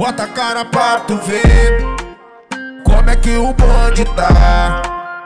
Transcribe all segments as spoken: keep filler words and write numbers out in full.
Bota a cara pra tu ver como é que o bonde tá.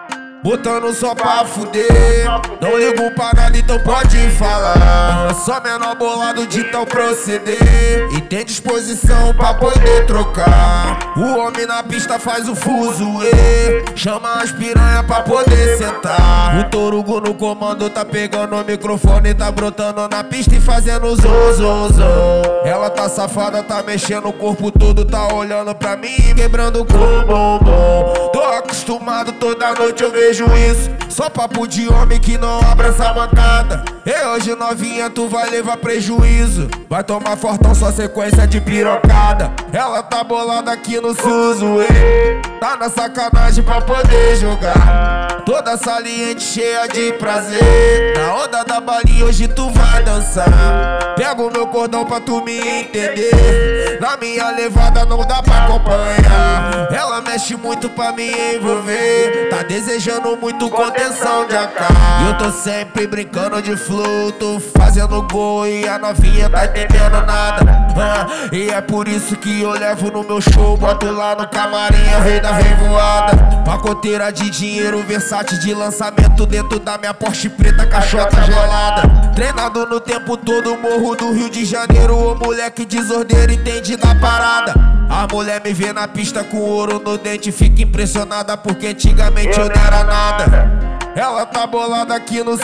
Botando só pra fuder, não ligo pra nada, então pode falar. Eu sou menor bolado de tal proceder e tem disposição pra poder trocar. O homem na pista faz o fuzuê, chama as piranha pra poder sentar. O Torugo no comando tá pegando o microfone, tá brotando na pista e fazendo zum, zum, zum. Ela tá safada, tá mexendo o corpo todo, tá olhando pra mim e quebrando com o bombom. Tô acostumado, toda noite eu vejo isso, só papo de homem que não abraça a bancada. E hoje novinha tu vai levar prejuízo, vai tomar fortão só sequência de pirocada. Ela tá bolada aqui no Suzuê, tá na sacanagem pra poder jogar. Toda saliente cheia de prazer, na onda da balinha hoje tu vai dançar. Pega o meu cordão pra tu me entender, na minha levada não dá pra acompanhar. Ela mexe muito pra me envolver, tá desejando muito contenção de A K. E eu tô sempre brincando de fluto, fazendo gol e a novinha tá entendendo nada. ah, E é por isso que eu levo no meu show, boto lá no camarim o rei da revoada. Pacoteira de dinheiro, versátil de lançamento dentro da minha Porsche preta, caixota gelada. Treinado no tempo todo, morro do Rio de Janeiro. O moleque desordeiro entende da parada. A mulher me vê na pista com ouro no dente, fica impressionada porque antigamente eu não era nada. Ela tá bolada aqui no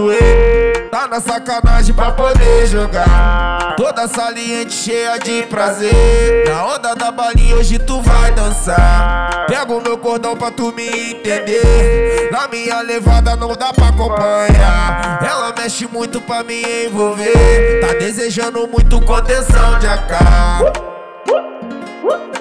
Suzuê, tá na sacanagem pra poder jogar. Toda saliente cheia de prazer, na onda da balinha hoje tu vai dançar. Pega o meu cordão pra tu me entender, na minha levada não dá pra acompanhar. Ela mexe muito pra me envolver, tá desejando muito contenção de A K.